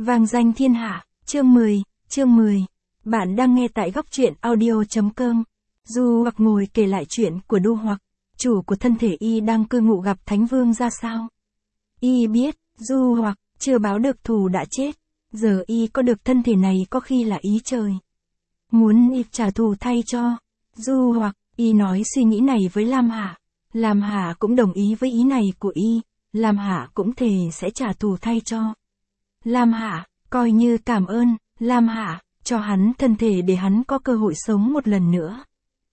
Vang danh thiên hạ, chương 10. Bạn đang nghe tại góc truyện audio.com. Du Hoặc ngồi kể lại chuyện của Du Hoặc, chủ của thân thể y đang cư ngụ gặp Thánh Vương ra sao. Y biết, Du Hoặc, chưa báo được thù đã chết, giờ y có được thân thể này có khi là ý trời. Muốn y trả thù thay cho. Du Hoặc, y nói suy nghĩ này với Lam Hạ. Lam Hạ cũng đồng ý với ý này của y, Lam Hạ cũng thề sẽ trả thù thay cho. Lam Hạ, coi như cảm ơn, Lam Hạ, cho hắn thân thể để hắn có cơ hội sống một lần nữa.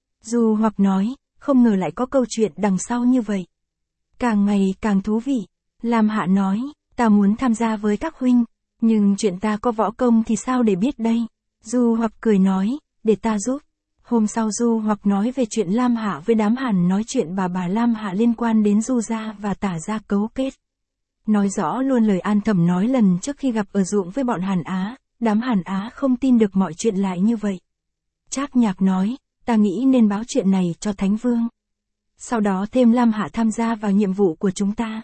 Du Hoặc nói, không ngờ lại có câu chuyện đằng sau như vậy. Càng ngày càng thú vị. Lam Hạ nói, ta muốn tham gia với các huynh, nhưng chuyện ta có võ công thì sao để biết đây. Du Hoặc cười nói, để ta giúp. Hôm sau Du Hoặc nói về chuyện Lam Hạ với đám Hàn, nói chuyện bà Lam Hạ liên quan đến Du gia và Tả gia cấu kết. Nói rõ luôn lời An Thẩm nói lần trước khi gặp ở ruộng với bọn Hàn Á, đám Hàn Á không tin được mọi chuyện lại như vậy. Trác Nhạc nói, ta nghĩ nên báo chuyện này cho Thánh Vương. Sau đó thêm Lam Hạ tham gia vào nhiệm vụ của chúng ta.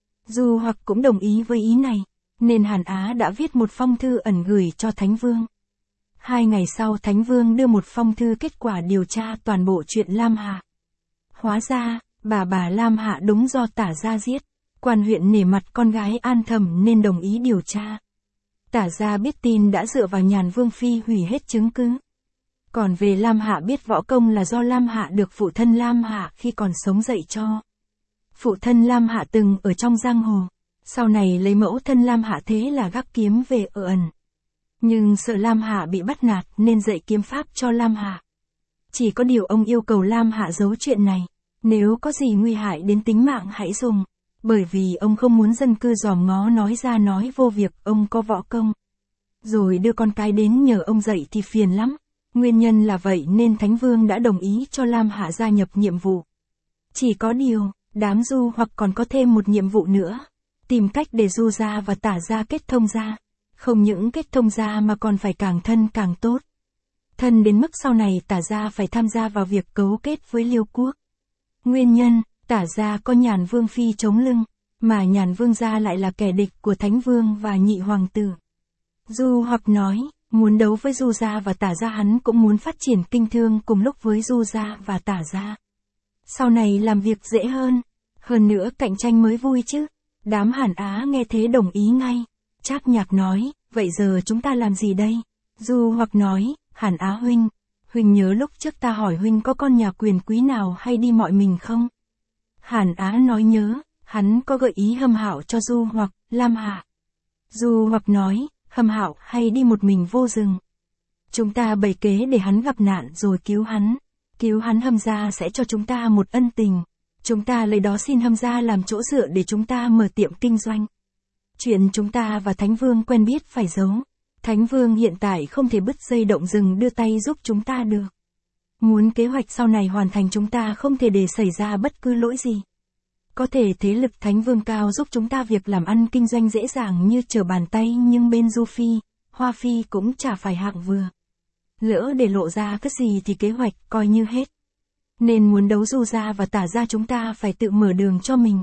Du Hoặc cũng đồng ý với ý này, nên Hàn Á đã viết một phong thư ẩn gửi cho Thánh Vương. 2 ngày sau Thánh Vương đưa một phong thư kết quả điều tra toàn bộ chuyện Lam Hạ. Hóa ra, bà Lam Hạ đúng do Tả gia giết. Quan huyện nể mặt con gái An Thẩm nên đồng ý điều tra. Tả gia biết tin đã dựa vào Nhàn Vương Phi hủy hết chứng cứ. Còn về Lam Hạ biết võ công là do Lam Hạ được phụ thân Lam Hạ khi còn sống dạy cho. Phụ thân Lam Hạ từng ở trong giang hồ, sau này lấy mẫu thân Lam Hạ thế là gác kiếm về ở ẩn. Nhưng sợ Lam Hạ bị bắt nạt nên dạy kiếm pháp cho Lam Hạ. Chỉ có điều ông yêu cầu Lam Hạ giấu chuyện này, nếu có gì nguy hại đến tính mạng hãy dùng. Bởi vì ông không muốn dân cư dòm ngó nói ra nói vô việc ông có võ công. Rồi đưa con cái đến nhờ ông dạy thì phiền lắm. Nguyên nhân là vậy nên Thánh Vương đã đồng ý cho Lam Hạ gia nhập nhiệm vụ. Chỉ có điều, đám Du Hoặc còn có thêm một nhiệm vụ nữa. Tìm cách để Du gia và Tả gia kết thông gia. Không những kết thông gia mà còn phải càng thân càng tốt. Thân đến mức sau này Tả gia phải tham gia vào việc cấu kết với Liêu quốc. Nguyên nhân, Tả gia có Nhàn Vương Phi chống lưng, mà Nhàn Vương gia lại là kẻ địch của Thánh Vương và nhị hoàng tử. Du Hoặc nói, muốn đấu với Du gia và Tả gia, hắn cũng muốn phát triển kinh thương cùng lúc với Du gia và Tả gia. Sau này làm việc dễ hơn nữa cạnh tranh mới vui chứ. Đám Hàn Á nghe thế đồng ý ngay. Trác Nhạc nói, vậy giờ chúng ta làm gì đây? Du Hoặc nói, Hàn Á huynh nhớ lúc trước ta hỏi huynh có con nhà quyền quý nào hay đi mọi mình không? Hàn Á nói nhớ, hắn có gợi ý Hâm Hạo cho Du Hoặc, Lam Hạ. Du Hoặc nói, Hâm Hạo hay đi một mình vô rừng. Chúng ta bày kế để hắn gặp nạn rồi cứu hắn Hâm gia sẽ cho chúng ta một ân tình. Chúng ta lấy đó xin Hâm gia làm chỗ dựa để chúng ta mở tiệm kinh doanh. Chuyện chúng ta và Thánh Vương quen biết phải giấu. Thánh Vương hiện tại không thể bứt dây động rừng đưa tay giúp chúng ta được. Muốn kế hoạch sau này hoàn thành chúng ta không thể để xảy ra bất cứ lỗi gì. Có thể thế lực Thánh Vương cao giúp chúng ta việc làm ăn kinh doanh dễ dàng như trở bàn tay, nhưng bên Du Phi, Hoa Phi cũng chả phải hạng vừa. Lỡ để lộ ra cái gì thì kế hoạch coi như hết. Nên muốn đấu Du gia và Tả gia chúng ta phải tự mở đường cho mình.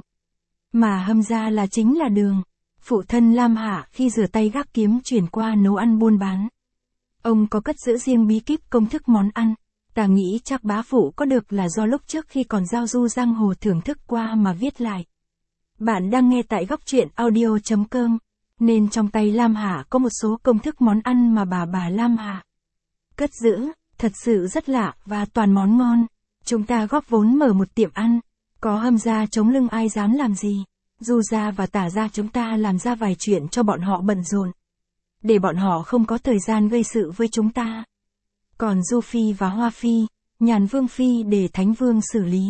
Mà Hâm gia là chính là đường. Phụ thân Lam Hạ khi rửa tay gác kiếm chuyển qua nấu ăn buôn bán. Ông có cất giữ riêng bí kíp công thức món ăn. Ta nghĩ chắc bá phụ có được là do lúc trước khi còn giao du giang hồ thưởng thức qua mà viết lại. Bạn đang nghe tại góc truyện audio.com, nên trong tay Lam Hạ có một số công thức món ăn mà bà Lam Hạ cất giữ, thật sự rất lạ và toàn món ngon. Chúng ta góp vốn mở một tiệm ăn, có Hâm gia chống lưng ai dám làm gì. Du gia và Tả gia chúng ta làm ra vài chuyện cho bọn họ bận rộn, để bọn họ không có thời gian gây sự với chúng ta. Còn Du Phi và Hoa Phi, Nhàn Vương Phi để Thánh Vương xử lý.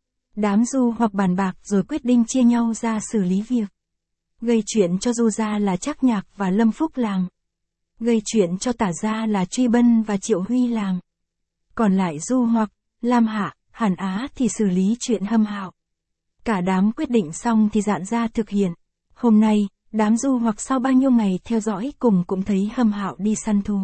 Đám Du Hoặc bàn bạc rồi quyết định chia nhau ra xử lý việc. Gây chuyện cho Du gia là Trác Nhạc và Lâm Phúc làm. Gây chuyện cho Tả gia là Truy Bân và Triệu Huy làm. Còn lại Du Hoặc, Lam Hạ, Hàn Á thì xử lý chuyện Hâm Hạo. Cả đám quyết định xong thì dạn ra thực hiện. Hôm nay, đám Du Hoặc sau bao nhiêu ngày theo dõi cùng cũng thấy Hâm Hạo đi săn thú.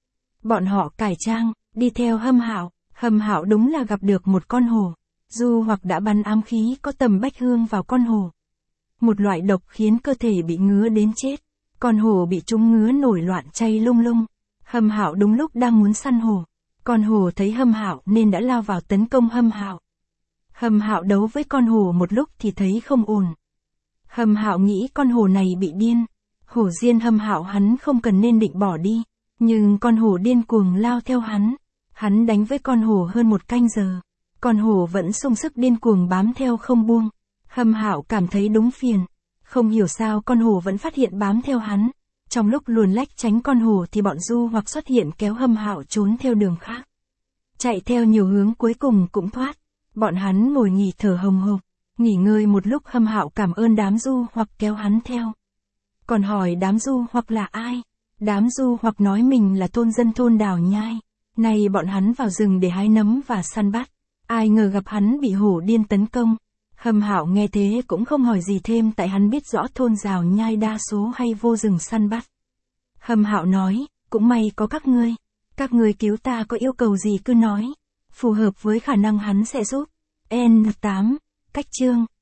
Bọn họ cải trang, đi theo Hâm Hạo. Hâm Hạo đúng là gặp được một con hổ. Du Hoặc đã bắn ám khí có tầm bách hương vào con hổ. Một loại độc khiến cơ thể bị ngứa đến chết. Con hổ bị chúng ngứa nổi loạn chay lung lung. Hâm Hạo đúng lúc đang muốn săn hổ. Con hổ thấy Hâm Hạo nên đã lao vào tấn công Hâm Hạo. Hâm Hạo đấu với con hổ một lúc thì thấy không ổn. Hâm Hạo nghĩ con hổ này bị điên. Hổ diên Hâm Hạo hắn không cần nên định bỏ đi. Nhưng con hổ điên cuồng lao theo hắn. Hắn đánh với con hổ hơn 1 canh giờ. Con hổ vẫn sung sức điên cuồng bám theo không buông. Hâm Hạo cảm thấy đúng phiền. Không hiểu sao con hổ vẫn phát hiện bám theo hắn. Trong lúc luồn lách tránh con hổ thì bọn du hoặc xuất hiện kéo Hâm Hạo trốn theo đường khác. Chạy theo nhiều hướng cuối cùng cũng thoát. Bọn hắn ngồi nghỉ thở hồng hộc. Nghỉ ngơi một lúc Hâm Hạo cảm ơn đám du hoặc kéo hắn theo. Còn hỏi đám du hoặc là ai? Đám du hoặc nói mình là thôn dân thôn Đào Nhai. Nay bọn hắn vào rừng để hái nấm và săn bắt. Ai ngờ gặp hắn bị hổ điên tấn công. Hâm Hạo nghe thế cũng không hỏi gì thêm tại hắn biết rõ thôn Đào Nhai đa số hay vô rừng săn bắt. Hâm Hạo nói, cũng may có các ngươi. Các ngươi cứu ta có yêu cầu gì cứ nói. Phù hợp với khả năng hắn sẽ giúp. N8. Cách chương.